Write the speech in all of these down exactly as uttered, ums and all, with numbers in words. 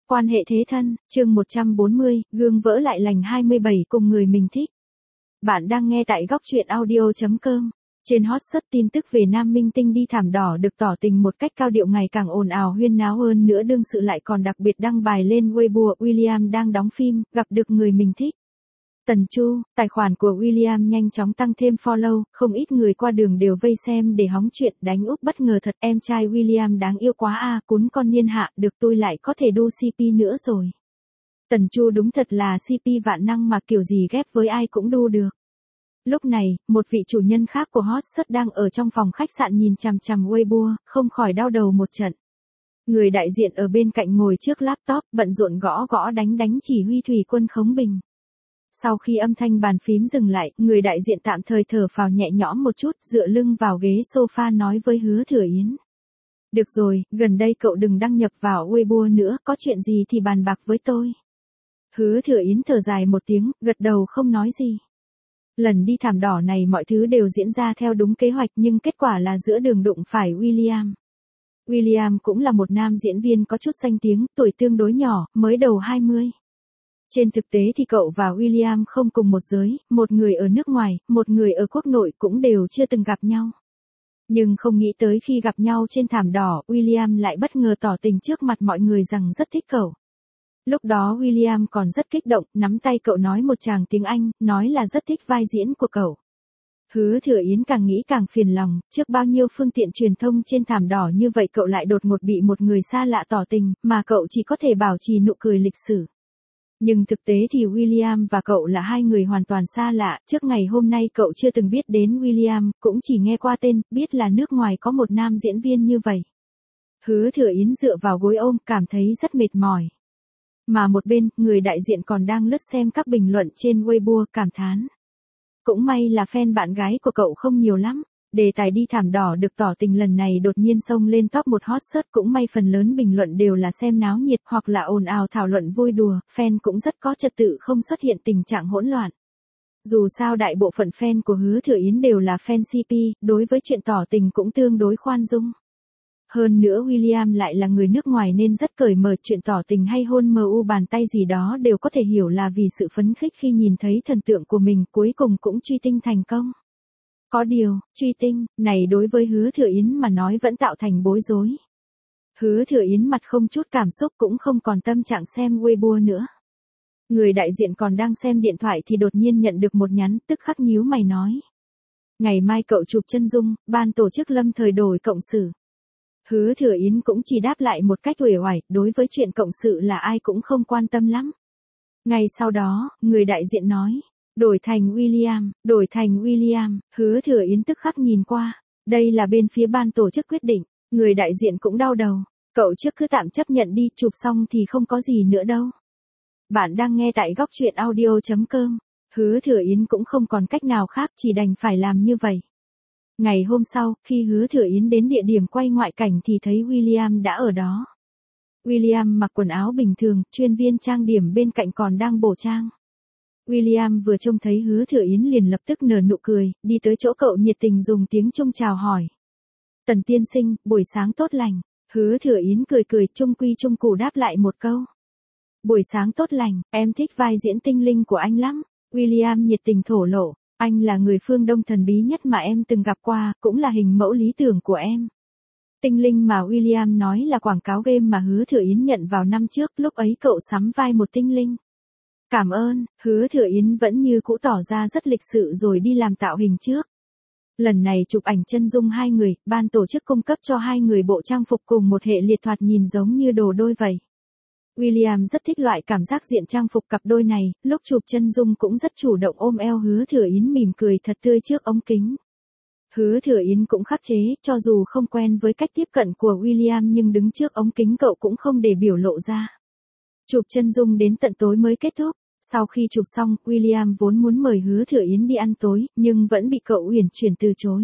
Quan hệ thế thân, chương một trăm bốn mươi, gương vỡ lại lành hai mươi bảy cùng người mình thích. Bạn đang nghe tại góc truyện audio chấm com. Trên hot search tin tức về nam minh tinh đi thảm đỏ được tỏ tình một cách cao điệu ngày càng ồn ào huyên náo hơn nữa, đương sự lại còn đặc biệt đăng bài lên Weibo William đang đóng phim, gặp được người mình thích. Tần Chu, tài khoản của William nhanh chóng tăng thêm follow, không ít người qua đường đều vây xem để hóng chuyện, đánh úp bất ngờ thật, em trai William đáng yêu quá a, à, cún con niên hạ, được tôi lại có thể đu xê pê nữa rồi. Tần Chu đúng thật là xê pê vạn năng mà kiểu gì ghép với ai cũng đu được. Lúc này, một vị chủ nhân khác của hot search đang ở trong phòng khách sạn nhìn chằm chằm Weibo, không khỏi đau đầu một trận. Người đại diện ở bên cạnh ngồi trước laptop, bận rộn gõ gõ đánh đánh chỉ huy thủy quân Khống Bình. Sau khi âm thanh bàn phím dừng lại, người đại diện tạm thời thở phào nhẹ nhõm một chút, dựa lưng vào ghế sofa nói với Hứa Thừa Yến. Được rồi, gần đây cậu đừng đăng nhập vào Weibo nữa, có chuyện gì thì bàn bạc với tôi. Hứa Thừa Yến thở dài một tiếng, gật đầu không nói gì. Lần đi thảm đỏ này mọi thứ đều diễn ra theo đúng kế hoạch nhưng kết quả là giữa đường đụng phải William. William cũng là một nam diễn viên có chút danh tiếng, tuổi tương đối nhỏ, mới đầu hai mươi. Trên thực tế thì cậu và William không cùng một giới, một người ở nước ngoài, một người ở quốc nội cũng đều chưa từng gặp nhau. Nhưng không nghĩ tới khi gặp nhau trên thảm đỏ, William lại bất ngờ tỏ tình trước mặt mọi người rằng rất thích cậu. Lúc đó William còn rất kích động, nắm tay cậu nói một tràng tiếng Anh, nói là rất thích vai diễn của cậu. Hứa Thừa Yến càng nghĩ càng phiền lòng, trước bao nhiêu phương tiện truyền thông trên thảm đỏ như vậy cậu lại đột ngột bị một người xa lạ tỏ tình, mà cậu chỉ có thể bảo trì nụ cười lịch sử. Nhưng thực tế thì William và cậu là hai người hoàn toàn xa lạ, trước ngày hôm nay cậu chưa từng biết đến William, cũng chỉ nghe qua tên, biết là nước ngoài có một nam diễn viên như vậy. Hứa Thừa Yến dựa vào gối ôm, cảm thấy rất mệt mỏi. Mà một bên, người đại diện còn đang lướt xem các bình luận trên Weibo, cảm thán. Cũng may là fan bạn gái của cậu không nhiều lắm. Đề tài đi thảm đỏ được tỏ tình lần này đột nhiên xông lên top một hot search, cũng may phần lớn bình luận đều là xem náo nhiệt hoặc là ồn ào thảo luận vui đùa, fan cũng rất có trật tự, không xuất hiện tình trạng hỗn loạn. Dù sao đại bộ phận fan của Hứa Thừa Yến đều là fan xê pê, đối với chuyện tỏ tình cũng tương đối khoan dung. Hơn nữa William lại là người nước ngoài nên rất cởi mở, chuyện tỏ tình hay hôn mờ u bàn tay gì đó đều có thể hiểu là vì sự phấn khích khi nhìn thấy thần tượng của mình, cuối cùng cũng truy tinh thành công. Có điều, truy tinh, này đối với Hứa Thừa Yến mà nói vẫn tạo thành bối rối. Hứa Thừa Yến mặt không chút cảm xúc, cũng không còn tâm trạng xem Weibo nữa. Người đại diện còn đang xem điện thoại thì đột nhiên nhận được một nhắn, tức khắc nhíu mày nói. Ngày mai cậu chụp chân dung, ban tổ chức lâm thời đổi cộng sự. Hứa Thừa Yến cũng chỉ đáp lại một cách uể oải, đối với chuyện cộng sự là ai cũng không quan tâm lắm. Ngay sau đó, người đại diện nói. Đổi thành William, đổi thành William, Hứa Thừa Yến tức khắc nhìn qua, đây là bên phía ban tổ chức quyết định, người đại diện cũng đau đầu, cậu trước cứ tạm chấp nhận đi, chụp xong thì không có gì nữa đâu. Bạn đang nghe tại góc truyện audio chấm com, Hứa Thừa Yến cũng không còn cách nào khác, chỉ đành phải làm như vậy. Ngày hôm sau, khi Hứa Thừa Yến đến địa điểm quay ngoại cảnh thì thấy William đã ở đó. William mặc quần áo bình thường, chuyên viên trang điểm bên cạnh còn đang bổ trang. William vừa trông thấy Hứa Thừa Yến liền lập tức nở nụ cười, đi tới chỗ cậu nhiệt tình dùng tiếng Trung chào hỏi. Tần tiên sinh, buổi sáng tốt lành. Hứa Thừa Yến cười cười, trung quy trung cụ đáp lại một câu. Buổi sáng tốt lành, em thích vai diễn tinh linh của anh lắm. William nhiệt tình thổ lộ, anh là người phương Đông thần bí nhất mà em từng gặp qua, cũng là hình mẫu lý tưởng của em. Tinh linh mà William nói là quảng cáo game mà Hứa Thừa Yến nhận vào năm trước, lúc ấy cậu sắm vai một tinh linh. Cảm ơn, Hứa Thừa Yến vẫn như cũ tỏ ra rất lịch sự rồi đi làm tạo hình trước. Lần này chụp ảnh chân dung hai người, ban tổ chức cung cấp cho hai người bộ trang phục cùng một hệ liệt thoạt nhìn giống như đồ đôi vậy. William rất thích loại cảm giác diện trang phục cặp đôi này, lúc chụp chân dung cũng rất chủ động ôm eo Hứa Thừa Yến mỉm cười thật tươi trước ống kính. Hứa Thừa Yến cũng khắc chế, cho dù không quen với cách tiếp cận của William nhưng đứng trước ống kính cậu cũng không để biểu lộ ra. Chụp chân dung đến tận tối mới kết thúc. Sau khi chụp xong, William vốn muốn mời Hứa Thừa Yến đi ăn tối, nhưng vẫn bị cậu uyển chuyển từ chối.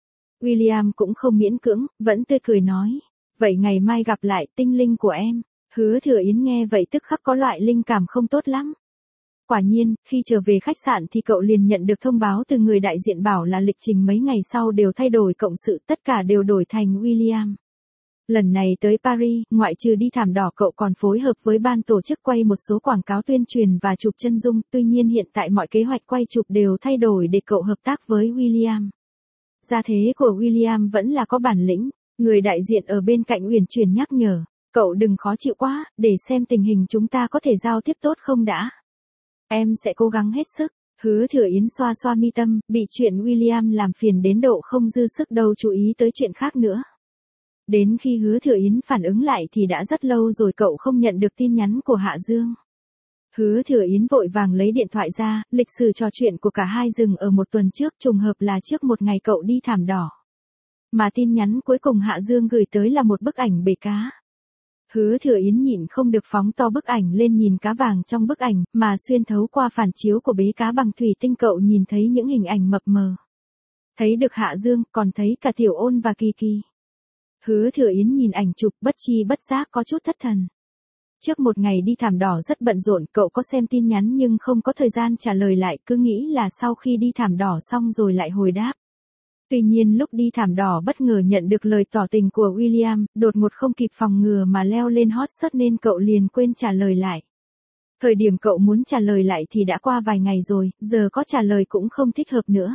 William cũng không miễn cưỡng, vẫn tươi cười nói. Vậy ngày mai gặp lại, tinh linh của em. Hứa Thừa Yến nghe vậy tức khắc có loại linh cảm không tốt lắm. Quả nhiên, khi trở về khách sạn thì cậu liền nhận được thông báo từ người đại diện bảo là lịch trình mấy ngày sau đều thay đổi cộng sự, tất cả đều đổi thành William. Lần này tới Paris, ngoại trừ đi thảm đỏ cậu còn phối hợp với ban tổ chức quay một số quảng cáo tuyên truyền và chụp chân dung, tuy nhiên hiện tại mọi kế hoạch quay chụp đều thay đổi để cậu hợp tác với William. Gia thế của William vẫn là có bản lĩnh, người đại diện ở bên cạnh uyển chuyển nhắc nhở, cậu đừng khó chịu quá, để xem tình hình chúng ta có thể giao tiếp tốt không đã. Em sẽ cố gắng hết sức. Hứa Thừa Yến xoa xoa mi tâm, bị chuyện William làm phiền đến độ không dư sức đâu chú ý tới chuyện khác nữa. Đến khi Hứa Thừa Yến phản ứng lại thì đã rất lâu rồi cậu không nhận được tin nhắn của Hạ Dương. Hứa Thừa Yến vội vàng lấy điện thoại ra, lịch sử trò chuyện của cả hai dừng ở một tuần trước, trùng hợp là trước một ngày cậu đi thảm đỏ. Mà tin nhắn cuối cùng Hạ Dương gửi tới là một bức ảnh bể cá. Hứa Thừa Yến nhịn không được phóng to bức ảnh lên nhìn cá vàng trong bức ảnh, mà xuyên thấu qua phản chiếu của bể cá bằng thủy tinh cậu nhìn thấy những hình ảnh mập mờ. Thấy được Hạ Dương, còn thấy cả Tiểu Ôn và Kỳ Kỳ. Hứa Thừa Yến nhìn ảnh chụp bất chi bất giác có chút thất thần. Trước một ngày đi thảm đỏ rất bận rộn, cậu có xem tin nhắn nhưng không có thời gian trả lời lại, cứ nghĩ là sau khi đi thảm đỏ xong rồi lại hồi đáp. Tuy nhiên lúc đi thảm đỏ bất ngờ nhận được lời tỏ tình của William, đột ngột không kịp phòng ngừa mà leo lên hot search nên cậu liền quên trả lời lại. Thời điểm cậu muốn trả lời lại thì đã qua vài ngày rồi, giờ có trả lời cũng không thích hợp nữa.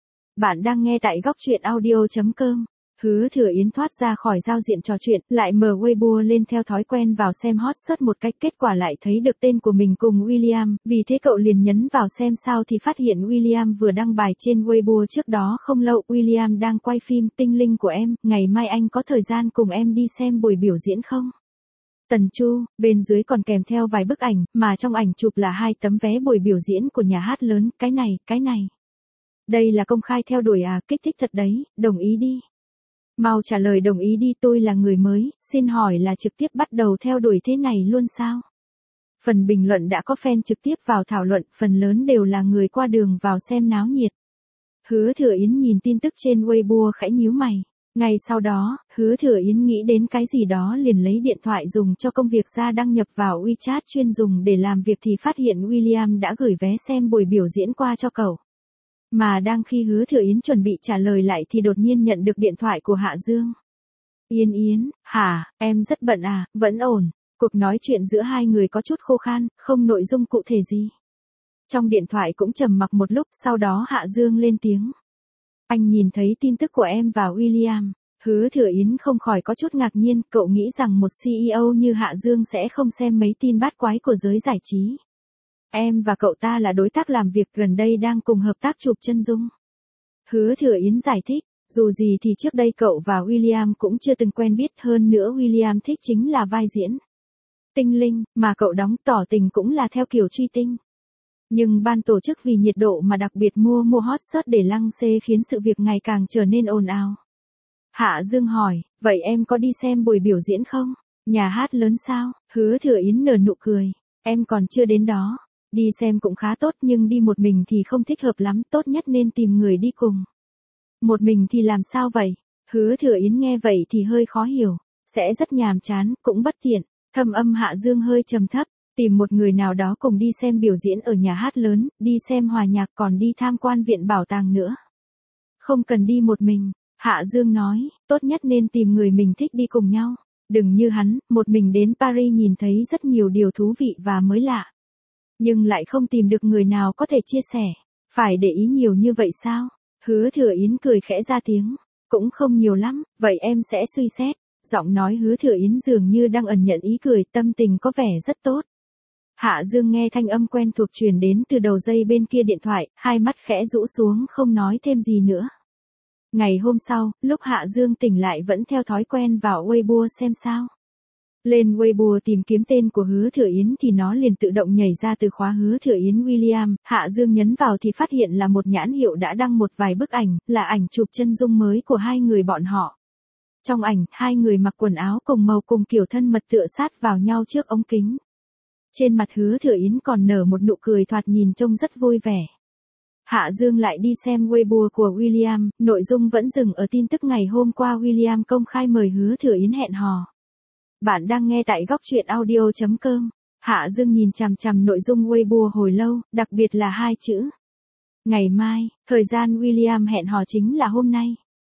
Bạn đang nghe tại góc truyện audio chấm com. Hứa Thừa Yến thoát ra khỏi giao diện trò chuyện, lại mở Weibo lên theo thói quen vào xem hot search một cách, kết quả lại thấy được tên của mình cùng William, vì thế cậu liền nhấn vào xem sao thì phát hiện William vừa đăng bài trên Weibo trước đó không lâu. William đang quay phim Tinh Linh của em, ngày mai anh có thời gian cùng em đi xem buổi biểu diễn không? Tần Chu, bên dưới còn kèm theo vài bức ảnh, mà trong ảnh chụp là hai tấm vé buổi biểu diễn của nhà hát lớn, cái này, cái này. Đây là công khai theo đuổi à, kích thích thật đấy, đồng ý đi. Mau trả lời đồng ý đi, tôi là người mới, xin hỏi là trực tiếp bắt đầu theo đuổi thế này luôn sao? Phần bình luận đã có fan trực tiếp vào thảo luận, phần lớn đều là người qua đường vào xem náo nhiệt. Hứa Thừa Yến nhìn tin tức trên Weibo khẽ nhíu mày. Ngay sau đó, Hứa Thừa Yến nghĩ đến cái gì đó liền lấy điện thoại dùng cho công việc ra đăng nhập vào WeChat chuyên dùng để làm việc thì phát hiện William đã gửi vé xem buổi biểu diễn qua cho cậu. Mà đang khi Hứa Thừa Yến chuẩn bị trả lời lại thì đột nhiên nhận được điện thoại của Hạ Dương. Yến Yến, hả, em rất bận à, vẫn ổn. Cuộc nói chuyện giữa hai người có chút khô khan, không nội dung cụ thể gì. Trong điện thoại cũng trầm mặc một lúc, sau đó Hạ Dương lên tiếng. Anh nhìn thấy tin tức của em và William. Hứa Thừa Yến không khỏi có chút ngạc nhiên, cậu nghĩ rằng một xê e ô như Hạ Dương sẽ không xem mấy tin bát quái của giới giải trí. Em và cậu ta là đối tác làm việc, gần đây đang cùng hợp tác chụp chân dung. Hứa Thừa Yến giải thích, dù gì thì trước đây cậu và William cũng chưa từng quen biết, hơn nữa William thích chính là vai diễn Tinh Linh, mà cậu đóng tỏ tình cũng là theo kiểu truy tinh. Nhưng ban tổ chức vì nhiệt độ mà đặc biệt mua mua hot search để lăng xê khiến sự việc ngày càng trở nên ồn ào. Hạ Dương hỏi, vậy em có đi xem buổi biểu diễn không? Nhà hát lớn sao? Hứa Thừa Yến nở nụ cười, em còn chưa đến đó. Đi xem cũng khá tốt nhưng đi một mình thì không thích hợp lắm, tốt nhất nên tìm người đi cùng. Một mình thì làm sao vậy? Hứa Thừa Yến nghe vậy thì hơi khó hiểu, sẽ rất nhàm chán, cũng bất tiện. Thâm âm Hạ Dương hơi trầm thấp, tìm một người nào đó cùng đi xem biểu diễn ở nhà hát lớn, đi xem hòa nhạc còn đi tham quan viện bảo tàng nữa. Không cần đi một mình, Hạ Dương nói, tốt nhất nên tìm người mình thích đi cùng nhau. Đừng như hắn, một mình đến Paris nhìn thấy rất nhiều điều thú vị và mới lạ. Nhưng lại không tìm được người nào có thể chia sẻ. Phải để ý nhiều như vậy sao? Hứa Thừa Yến cười khẽ ra tiếng. Cũng không nhiều lắm, vậy em sẽ suy xét. Giọng nói Hứa Thừa Yến dường như đang ẩn nhận ý cười, tâm tình có vẻ rất tốt. Hạ Dương nghe thanh âm quen thuộc truyền đến từ đầu dây bên kia điện thoại, hai mắt khẽ rũ xuống không nói thêm gì nữa. Ngày hôm sau, lúc Hạ Dương tỉnh lại vẫn theo thói quen vào Weibo xem sao. Lên Weibo tìm kiếm tên của Hứa Thừa Yến thì nó liền tự động nhảy ra từ khóa Hứa Thừa Yến William, Hạ Dương nhấn vào thì phát hiện là một nhãn hiệu đã đăng một vài bức ảnh, là ảnh chụp chân dung mới của hai người bọn họ. Trong ảnh, hai người mặc quần áo cùng màu cùng kiểu thân mật tựa sát vào nhau trước ống kính. Trên mặt Hứa Thừa Yến còn nở một nụ cười thoạt nhìn trông rất vui vẻ. Hạ Dương lại đi xem Weibo của William, nội dung vẫn dừng ở tin tức ngày hôm qua William công khai mời Hứa Thừa Yến hẹn hò. Bạn đang nghe tại góc truyện audio chấm com. Hạ Dương nhìn chằm chằm nội dung Weibo hồi lâu, đặc biệt là hai chữ. Ngày mai, thời gian William hẹn hò chính là hôm nay.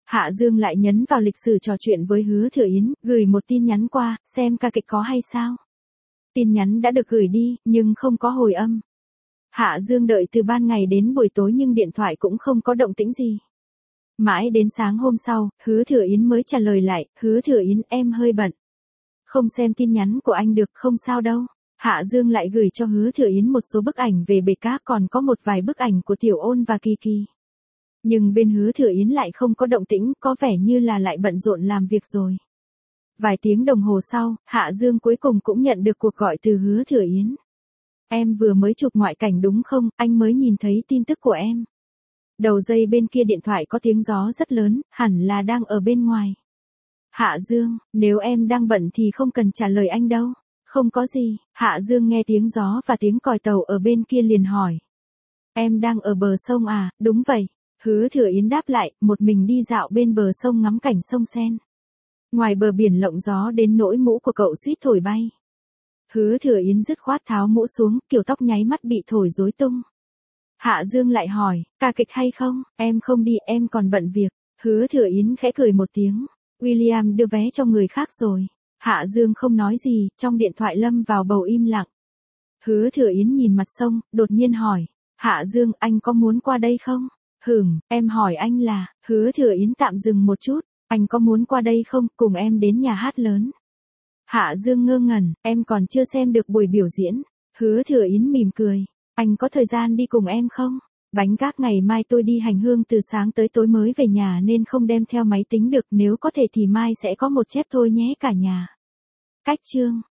Hạ Dương lại nhấn vào lịch sử trò chuyện với Hứa Thừa Yến, gửi một tin nhắn qua, xem ca kịch có hay sao. Tin nhắn đã được gửi đi, nhưng không có hồi âm. Hạ Dương đợi từ ban ngày đến buổi tối nhưng điện thoại cũng không có động tĩnh gì. Mãi đến sáng hôm sau, Hứa Thừa Yến mới trả lời lại, Hứa Thừa Yến em hơi bận. Không xem tin nhắn của anh được, không sao đâu. Hạ Dương lại gửi cho Hứa Thừa Yến một số bức ảnh về bể cá, còn có một vài bức ảnh của Tiểu Ôn và Kỳ Kỳ. Nhưng bên Hứa Thừa Yến lại không có động tĩnh, có vẻ như là lại bận rộn làm việc rồi. Vài tiếng đồng hồ sau, Hạ Dương cuối cùng cũng nhận được cuộc gọi từ Hứa Thừa Yến. Em vừa mới chụp ngoại cảnh đúng không, anh mới nhìn thấy tin tức của em. Đầu dây bên kia điện thoại có tiếng gió rất lớn, hẳn là đang ở bên ngoài. Hạ Dương, nếu em đang bận thì không cần trả lời anh đâu. Không có gì. Hạ Dương nghe tiếng gió và tiếng còi tàu ở bên kia liền hỏi. Em đang ở bờ sông à, đúng vậy. Hứa Thừa Yến đáp lại, một mình đi dạo bên bờ sông ngắm cảnh sông Sen. Ngoài bờ biển lộng gió đến nỗi mũ của cậu suýt thổi bay. Hứa Thừa Yến dứt khoát tháo mũ xuống, kiểu tóc nháy mắt bị thổi rối tung. Hạ Dương lại hỏi, ca kịch hay không, em không đi, em còn bận việc. Hứa Thừa Yến khẽ cười một tiếng, William đưa vé cho người khác rồi. Hạ Dương không nói gì, trong điện thoại lâm vào bầu im lặng. Hứa Thừa Yến nhìn mặt sông, đột nhiên hỏi, Hạ Dương, anh có muốn qua đây không? Hửm, em hỏi anh là, Hứa Thừa Yến tạm dừng một chút, anh có muốn qua đây không, cùng em đến nhà hát lớn. Hạ Dương ngơ ngẩn, em còn chưa xem được buổi biểu diễn. Hứa Thừa Yến mỉm cười, anh có thời gian đi cùng em không? Bánh các ngày mai tôi đi hành hương từ sáng tới tối mới về nhà nên không đem theo máy tính được, nếu có thể thì mai sẽ có một chép thôi nhé cả nhà. Cách chương